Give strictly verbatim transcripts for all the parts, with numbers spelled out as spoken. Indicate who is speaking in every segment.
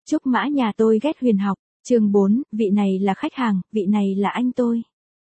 Speaker 1: Trúc mã nhà tôi ghét huyền học, chương bốn, vị này là khách hàng, vị này là anh tôi.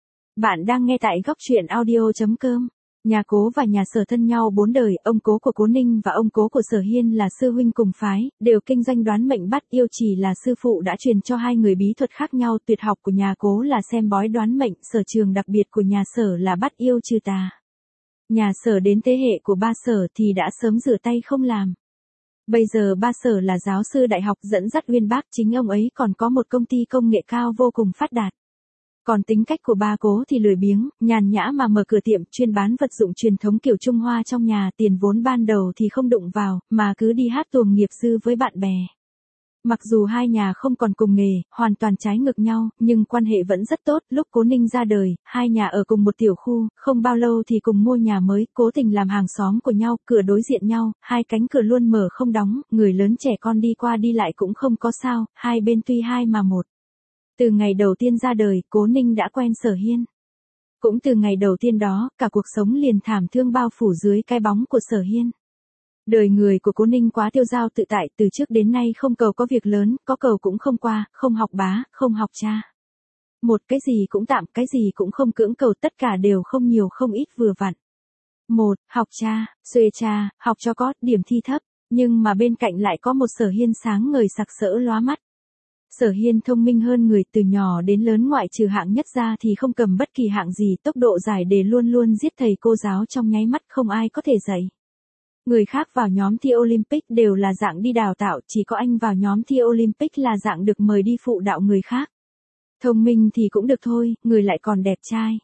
Speaker 1: Bạn đang nghe tại góc truyện audio.com. Nhà Cố và nhà Sở thân nhau bốn đời, ông cố của Cố Ninh và ông cố của Sở Hiên là sư huynh cùng phái, đều kinh doanh đoán mệnh bắt yêu chỉ là sư phụ đã truyền cho hai người bí thuật khác nhau. Tuyệt học của nhà Cố là xem bói đoán mệnh, sở trường đặc biệt của nhà Sở là bắt yêu trừ tà. Nhà Sở đến thế hệ của ba Sở thì đã sớm rửa tay không làm. Bây giờ ba Sở là giáo sư đại học dẫn dắt uyên bác, chính ông ấy còn có một công ty công nghệ cao vô cùng phát đạt. Còn tính cách của ba Cố thì lười biếng, nhàn nhã mà mở cửa tiệm chuyên bán vật dụng truyền thống kiểu Trung Hoa trong nhà, tiền vốn ban đầu thì không đụng vào, mà cứ đi hát tuồng nghiệp dư với bạn bè. Mặc dù hai nhà không còn cùng nghề, hoàn toàn trái ngược nhau, nhưng quan hệ vẫn rất tốt. Lúc Cố Ninh ra đời, hai nhà ở cùng một tiểu khu, không bao lâu thì cùng mua nhà mới, cố tình làm hàng xóm của nhau, cửa đối diện nhau, hai cánh cửa luôn mở không đóng, người lớn trẻ con đi qua đi lại cũng không có sao, hai bên tuy hai mà một. Từ ngày đầu tiên ra đời, Cố Ninh đã quen Sở Hiên. Cũng từ ngày đầu tiên đó, cả cuộc sống liền thảm thương bao phủ dưới cái bóng của Sở Hiên. Đời người của Cố Ninh quá tiêu dao tự tại, từ trước đến nay không cầu có việc lớn, có cầu cũng không qua, không học bá, không học cha. Một cái gì cũng tạm, cái gì cũng không cưỡng cầu, tất cả đều không nhiều không ít vừa vặn. Một, học cha, xuê cha, học cho có, điểm thi thấp, nhưng mà bên cạnh lại có một Sở Hiên sáng ngời sặc sỡ lóa mắt. Sở Hiên thông minh hơn người, từ nhỏ đến lớn ngoại trừ hạng nhất ra thì không cầm bất kỳ hạng gì, tốc độ giải đề luôn luôn giết thầy cô giáo trong nháy mắt, không ai có thể dạy. Người khác vào nhóm thi Olympic đều là dạng đi đào tạo, chỉ có anh vào nhóm thi Olympic là dạng được mời đi phụ đạo người khác. Thông minh thì cũng được thôi, người lại còn đẹp trai.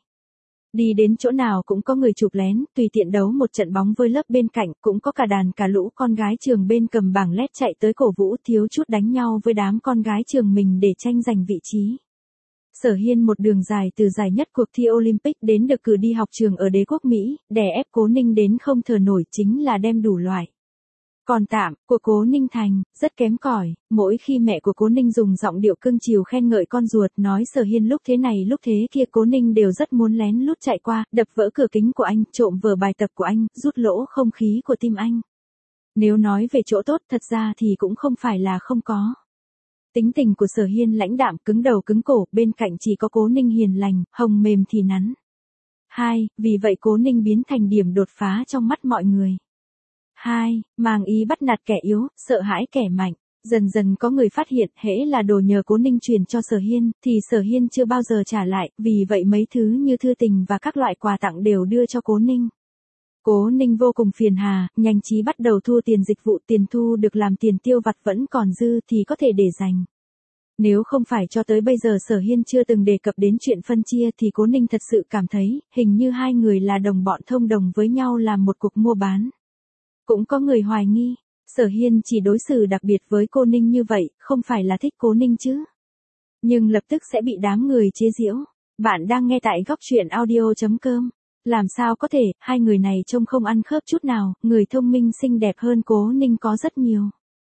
Speaker 1: Đi đến chỗ nào cũng có người chụp lén, tùy tiện đấu một trận bóng với lớp bên cạnh, cũng có cả đàn cả lũ con gái trường bên cầm bảng led chạy tới cổ vũ, thiếu chút đánh nhau với đám con gái trường mình để tranh giành vị trí. Sở Hiên một đường dài từ giải nhất cuộc thi Olympic đến được cử đi học trường ở đế quốc Mỹ, đè ép Cố Ninh đến không thở nổi, chính là đem đủ loại. Còn tạm, của Cố Ninh thành, rất kém cỏi, mỗi khi mẹ của Cố Ninh dùng giọng điệu cưng chiều khen ngợi con ruột, nói Sở Hiên lúc thế này lúc thế kia, Cố Ninh đều rất muốn lén lút chạy qua, đập vỡ cửa kính của anh, trộm vở bài tập của anh, rút lỗ không khí của tim anh. Nếu nói về chỗ tốt, thật ra thì cũng không phải là không có. Tính tình của Sở Hiên lãnh đạm, cứng đầu cứng cổ, bên cạnh chỉ có Cố Ninh hiền lành, hồng mềm thì nắn. Hai, vì vậy Cố Ninh biến thành điểm đột phá trong mắt mọi người. Hai, mang ý bắt nạt kẻ yếu, sợ hãi kẻ mạnh. Dần dần có người phát hiện, hễ là đồ nhờ Cố Ninh truyền cho Sở Hiên, thì Sở Hiên chưa bao giờ trả lại, vì vậy mấy thứ như thư tình và các loại quà tặng đều đưa cho Cố Ninh. Cố Ninh vô cùng phiền hà, nhanh trí bắt đầu thu tiền dịch vụ, tiền thu được làm tiền tiêu vặt vẫn còn dư thì có thể để dành. Nếu không phải cho tới bây giờ Sở Hiên chưa từng đề cập đến chuyện phân chia thì Cố Ninh thật sự cảm thấy, hình như hai người là đồng bọn thông đồng với nhau làm một cuộc mua bán. Cũng có người hoài nghi, Sở Hiên chỉ đối xử đặc biệt với Cố Ninh như vậy, không phải là thích Cố Ninh chứ. Nhưng lập tức sẽ bị đám người chế giễu. Bạn đang nghe tại góc truyện audio.com. Làm sao có thể, hai người này trông không ăn khớp chút nào, người thông minh xinh đẹp hơn Cố Ninh có rất nhiều.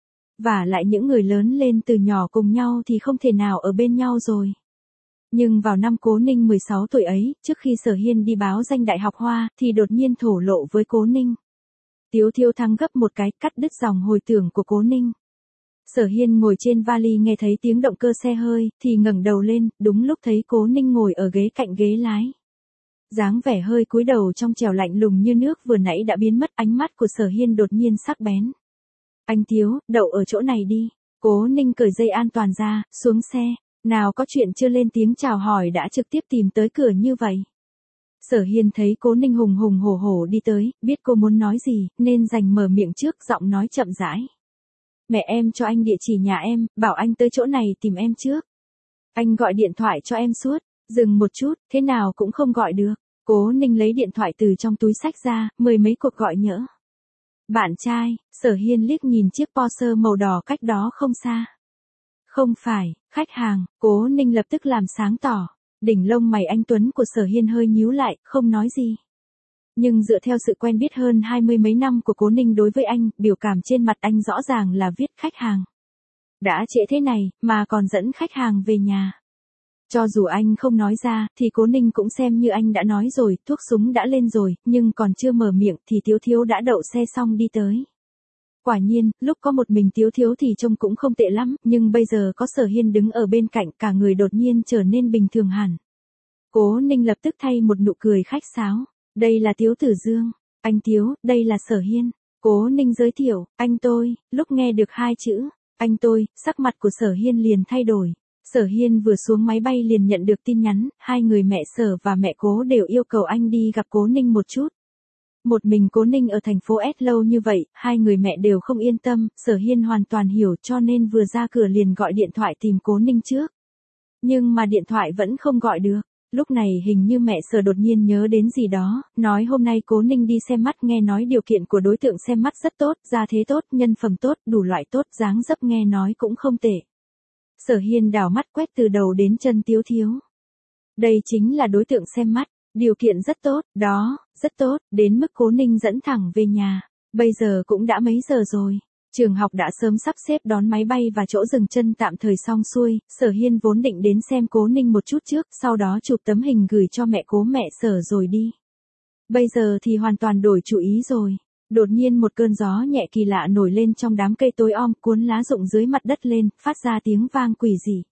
Speaker 1: Và lại những người lớn lên từ nhỏ cùng nhau thì không thể nào ở bên nhau rồi. Nhưng vào năm Cố Ninh mười sáu tuổi ấy, trước khi Sở Hiên đi báo danh Đại học Hoa, thì đột nhiên thổ lộ với Cố Ninh. Tiếu Thiếu Thắng gấp một cái, cắt đứt dòng hồi tưởng của Cố Ninh. Sở Hiên ngồi trên vali nghe thấy tiếng động cơ xe hơi, thì ngẩng đầu lên, đúng lúc thấy Cố Ninh ngồi ở ghế cạnh ghế lái. Dáng vẻ hơi cúi đầu trong trẻo lạnh lùng như nước vừa nãy đã biến mất, ánh mắt của Sở Hiên đột nhiên sắc bén. Anh Tiếu, đậu ở chỗ này đi. Cố Ninh cởi dây an toàn ra, xuống xe, nào có chuyện chưa lên tiếng chào hỏi đã trực tiếp tìm tới cửa như vậy. Sở Hiên thấy Cố Ninh hùng hùng hổ hổ đi tới, biết cô muốn nói gì, nên dành mở miệng trước, giọng nói chậm rãi. Mẹ em cho anh địa chỉ nhà em, bảo anh tới chỗ này tìm em trước. Anh gọi điện thoại cho em suốt, dừng một chút, thế nào cũng không gọi được. Cố Ninh lấy điện thoại từ trong túi xách ra, mười mấy cuộc gọi nhỡ. Bạn trai, Sở Hiên liếc nhìn chiếc Porsche màu đỏ cách đó không xa. Không phải, khách hàng, Cố Ninh lập tức làm sáng tỏ. Đỉnh lông mày anh tuấn của Sở Hiên hơi nhíu lại, không nói gì. Nhưng dựa theo sự quen biết hơn hai mươi mấy năm của Cố Ninh đối với anh, biểu cảm trên mặt anh rõ ràng là viết khách hàng. Đã trễ thế này, mà còn dẫn khách hàng về nhà. Cho dù anh không nói ra, thì Cố Ninh cũng xem như anh đã nói rồi, thuốc súng đã lên rồi, nhưng còn chưa mở miệng thì Tiếu Thiếu đã đậu xe xong đi tới. Quả nhiên, lúc có một mình Tiếu Thiếu thì trông cũng không tệ lắm, nhưng bây giờ có Sở Hiên đứng ở bên cạnh cả người đột nhiên trở nên bình thường hẳn. Cố Ninh lập tức thay một nụ cười khách sáo. Đây là Tiếu Tử Dương. Anh Tiếu, đây là Sở Hiên. Cố Ninh giới thiệu, anh tôi, lúc nghe được hai chữ, anh tôi, sắc mặt của Sở Hiên liền thay đổi. Sở Hiên vừa xuống máy bay liền nhận được tin nhắn, hai người mẹ Sở và mẹ Cố đều yêu cầu anh đi gặp Cố Ninh một chút. Một mình Cố Ninh ở thành phố S lâu như vậy, hai người mẹ đều không yên tâm, Sở Hiên hoàn toàn hiểu cho nên vừa ra cửa liền gọi điện thoại tìm Cố Ninh trước. Nhưng mà điện thoại vẫn không gọi được. Lúc này hình như mẹ Sở đột nhiên nhớ đến gì đó, nói hôm nay Cố Ninh đi xem mắt nghe nói điều kiện của đối tượng xem mắt rất tốt, gia thế tốt, nhân phẩm tốt, đủ loại tốt, dáng dấp nghe nói cũng không tệ. Sở Hiên đảo mắt quét từ đầu đến chân Tiếu Thiếu. Đây chính là đối tượng xem mắt, điều kiện rất tốt, đó, rất tốt, đến mức Cố Ninh dẫn thẳng về nhà. Bây giờ cũng đã mấy giờ rồi. Trường học đã sớm sắp xếp đón máy bay và chỗ dừng chân tạm thời xong xuôi, Sở Hiên vốn định đến xem Cố Ninh một chút trước, sau đó chụp tấm hình gửi cho mẹ Cố mẹ Sở rồi đi. Bây giờ thì hoàn toàn đổi chủ ý rồi. Đột nhiên một cơn gió nhẹ kỳ lạ nổi lên trong đám cây tối om, cuốn lá rụng dưới mặt đất lên, phát ra tiếng vang quỷ dị.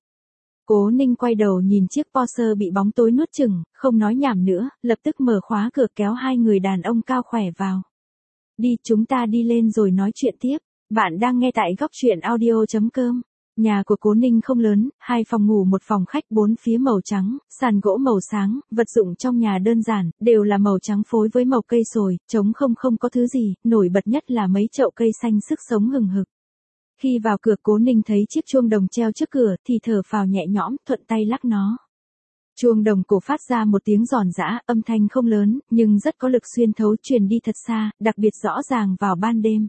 Speaker 1: Cố Ninh quay đầu nhìn chiếc Porsche bị bóng tối nuốt chửng, không nói nhảm nữa, lập tức mở khóa cửa kéo hai người đàn ông cao khỏe vào. Đi, chúng ta đi lên rồi nói chuyện tiếp. Bạn đang nghe tại góc truyện audio chấm com. Nhà của Cố Ninh không lớn, hai phòng ngủ một phòng khách bốn phía màu trắng, sàn gỗ màu sáng, vật dụng trong nhà đơn giản, đều là màu trắng phối với màu cây sồi, trống không không có thứ gì, nổi bật nhất là mấy chậu cây xanh sức sống hừng hực. Khi vào cửa Cố Ninh thấy chiếc chuông đồng treo trước cửa thì thở phào nhẹ nhõm, thuận tay lắc nó. Chuông đồng cổ phát ra một tiếng giòn giã, âm thanh không lớn, nhưng rất có lực xuyên thấu truyền đi thật xa, đặc biệt rõ ràng vào ban đêm.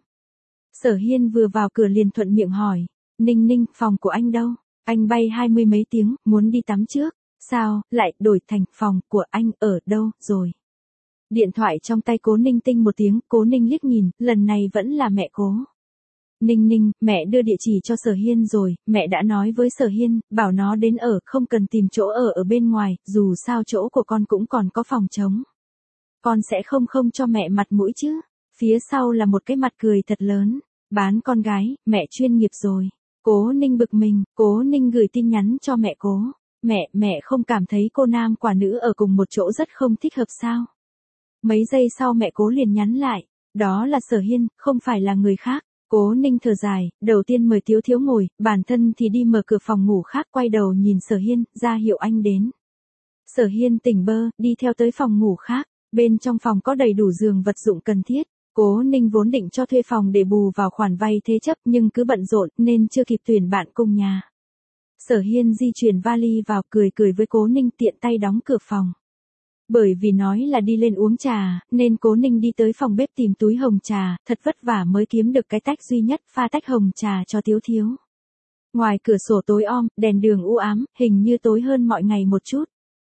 Speaker 1: Sở Hiên vừa vào cửa liền thuận miệng hỏi, Ninh Ninh, phòng của anh đâu? Anh bay hai mươi mấy tiếng, muốn đi tắm trước. Sao, lại đổi thành phòng của anh ở đâu rồi? Điện thoại trong tay Cố Ninh tinh một tiếng, Cố Ninh liếc nhìn, lần này vẫn là mẹ Cố. Ninh Ninh, mẹ đưa địa chỉ cho Sở Hiên rồi, mẹ đã nói với Sở Hiên, bảo nó đến ở, không cần tìm chỗ ở ở bên ngoài, dù sao chỗ của con cũng còn có phòng trống. Con sẽ không không cho mẹ mặt mũi chứ. Phía sau là một cái mặt cười thật lớn. Bán con gái, mẹ chuyên nghiệp rồi. Cố Ninh bực mình, Cố Ninh gửi tin nhắn cho mẹ Cố. Mẹ, mẹ không cảm thấy cô nam quả nữ ở cùng một chỗ rất không thích hợp sao? Mấy giây sau mẹ Cố liền nhắn lại. Đó là Sở Hiên, không phải là người khác. Cố Ninh thở dài, đầu tiên mời Tiếu Thiếu ngồi, bản thân thì đi mở cửa phòng ngủ khác, quay đầu nhìn Sở Hiên, ra hiệu anh đến. Sở Hiên tỉnh bơ, đi theo tới phòng ngủ khác. Bên trong phòng có đầy đủ giường vật dụng cần thiết. Cố Ninh vốn định cho thuê phòng để bù vào khoản vay thế chấp nhưng cứ bận rộn nên chưa kịp tuyển bạn cùng nhà. Sở Hiên di chuyển vali vào, cười cười với Cố Ninh, tiện tay đóng cửa phòng. Bởi vì nói là đi lên uống trà, nên Cố Ninh đi tới phòng bếp tìm túi hồng trà, thật vất vả mới kiếm được cái tách duy nhất, pha tách hồng trà cho Tiếu Thiếu. Ngoài cửa sổ tối om, đèn đường u ám, hình như tối hơn mọi ngày một chút.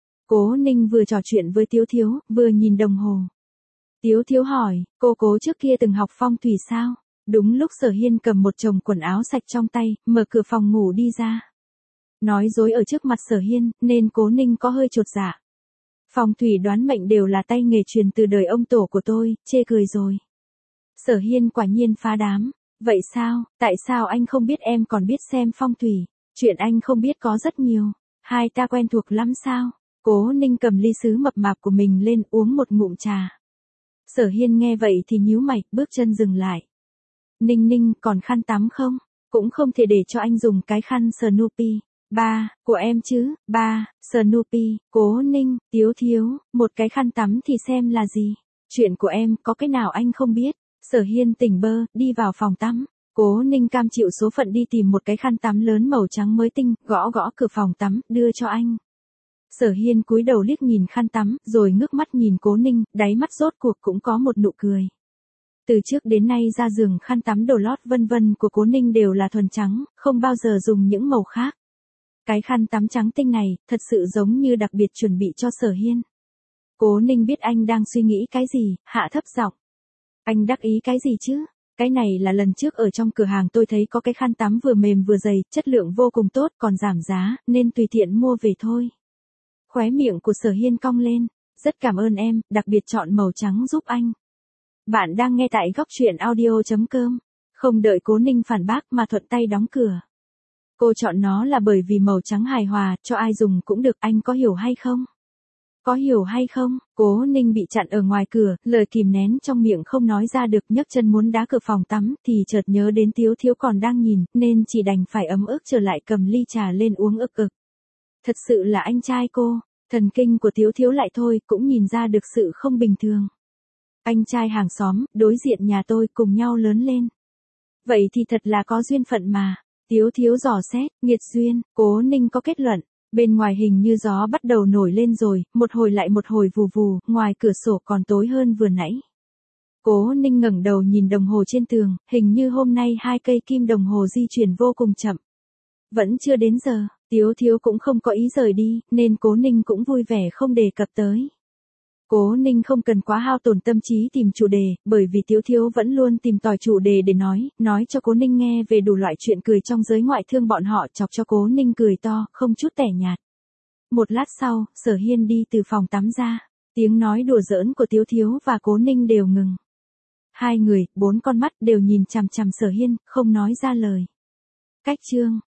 Speaker 1: Cố Ninh vừa trò chuyện với Tiếu Thiếu, vừa nhìn đồng hồ. Tiếu Thiếu hỏi, cô Cố trước kia từng học phong thủy sao? Đúng lúc Sở Hiên cầm một chồng quần áo sạch trong tay, mở cửa phòng ngủ đi ra. Nói dối ở trước mặt Sở Hiên, nên Cố Ninh có hơi chột dạ. Phong thủy đoán mệnh đều là tay nghề truyền từ đời ông tổ của tôi, chê cười rồi. Sở Hiên quả nhiên phá đám. Vậy sao, tại sao anh không biết em còn biết xem phong thủy? Chuyện anh không biết có rất nhiều. Hai ta quen thuộc lắm sao? Cố Ninh cầm ly sứ mập mạp của mình lên uống một ngụm trà. Sở Hiên nghe vậy thì nhíu mày, bước chân dừng lại. Ninh Ninh, còn khăn tắm không? Cũng không thể để cho anh dùng cái khăn Snoopy. Ba, của em chứ, ba, Snoopy, Cố Ninh, Tiếu Thiếu, một cái khăn tắm thì xem là gì? Chuyện của em, có cái nào anh không biết? Sở Hiên tỉnh bơ, đi vào phòng tắm. Cố Ninh cam chịu số phận đi tìm một cái khăn tắm lớn màu trắng mới tinh, gõ gõ cửa phòng tắm, đưa cho anh. Sở Hiên cúi đầu liếc nhìn khăn tắm, rồi ngước mắt nhìn Cố Ninh, đáy mắt rốt cuộc cũng có một nụ cười. Từ trước đến nay ra giường khăn tắm đồ lót vân vân của Cố Ninh đều là thuần trắng, không bao giờ dùng những màu khác. Cái khăn tắm trắng tinh này, thật sự giống như đặc biệt chuẩn bị cho Sở Hiên. Cố Ninh biết anh đang suy nghĩ cái gì, hạ thấp giọng. Anh đắc ý cái gì chứ? Cái này là lần trước ở trong cửa hàng tôi thấy có cái khăn tắm vừa mềm vừa dày, chất lượng vô cùng tốt, còn giảm giá, nên tùy tiện mua về thôi. Khóe miệng của Sở Hiên cong lên. Rất cảm ơn em, đặc biệt chọn màu trắng giúp anh. Bạn đang nghe tại góc truyện audio chấm com. Không đợi Cố Ninh phản bác mà thuận tay đóng cửa. Cô chọn nó là bởi vì màu trắng hài hòa, cho ai dùng cũng được, anh có hiểu hay không? Có hiểu hay không? Cố Ninh bị chặn ở ngoài cửa, lời kìm nén trong miệng không nói ra được, nhấc chân muốn đá cửa phòng tắm, thì chợt nhớ đến Tiếu Thiếu còn đang nhìn, nên chỉ đành phải ấm ức trở lại cầm ly trà lên uống ực ực. Thật sự là anh trai cô, thần kinh của Tiếu Thiếu lại thôi, cũng nhìn ra được sự không bình thường. Anh trai hàng xóm, đối diện nhà tôi, cùng nhau lớn lên. Vậy thì thật là có duyên phận mà. Tiếu Thiếu dò xét, nghiệt duyên, Cố Ninh có kết luận. Bên ngoài hình như gió bắt đầu nổi lên rồi, một hồi lại một hồi vù vù, ngoài cửa sổ còn tối hơn vừa nãy. Cố Ninh ngẩng đầu nhìn đồng hồ trên tường, hình như hôm nay hai cây kim đồng hồ di chuyển vô cùng chậm. Vẫn chưa đến giờ, Tiếu Thiếu cũng không có ý rời đi, nên Cố Ninh cũng vui vẻ không đề cập tới. Cố Ninh không cần quá hao tổn tâm trí tìm chủ đề, bởi vì Tiếu Thiếu vẫn luôn tìm tòi chủ đề để nói, nói cho Cố Ninh nghe về đủ loại chuyện cười trong giới ngoại thương bọn họ, chọc cho Cố Ninh cười to, không chút tẻ nhạt. Một lát sau, Sở Hiên đi từ phòng tắm ra, tiếng nói đùa giỡn của Tiếu Thiếu và Cố Ninh đều ngừng. Hai người, bốn con mắt đều nhìn chằm chằm Sở Hiên, không nói ra lời. Cách chương